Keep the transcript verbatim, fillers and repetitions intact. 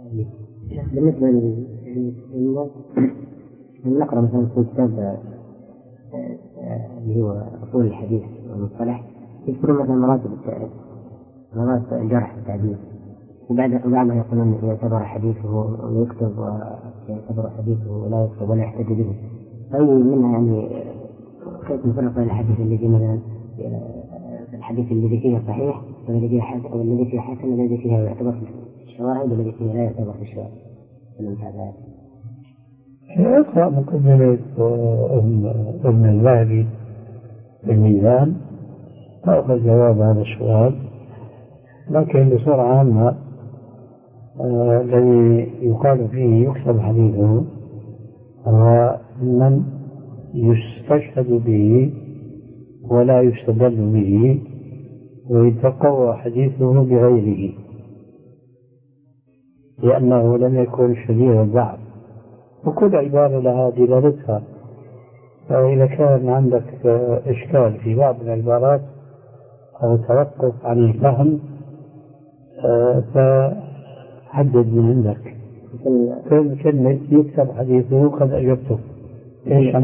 بالنسبة لل نقرأ مثلا في كتاب اللي هو أصول الحديث والمصطلح يذكرون مثلا مراتب مراتب الجرح والتعديل، وبعد وبعدها يقولون يعتبر حديثه ويكتب ويعتبر حديثه ولا يكتب ولا يحتج به. أي منها يعني كيف نفرق بين الحديث الذي مثلا الحديث الذي فيه صحيح والذي فيه حسن والذي فيه حسن والذي فيه يعتبر في الشواهد والذي فيه لا يعتبر في الشواهد المتابعات. اقرأ مقدمة ابن الذهبي في الميزان تأخذ جواب هذا السؤال. لكن بصورة عامة الذي يقال فيه يكتب حديثه هو من يستشهد به ولا يستدل به ويتقوى حديثه بغيره، لأنه لم يكن شديد الضعف، وكل عبارة لها دلالتها. فإذا كان عندك إشكال في بعض العبارات أو توقف عن الفهم فحدد من عندك. كل كلمة يكتب حديثه قد أجبته.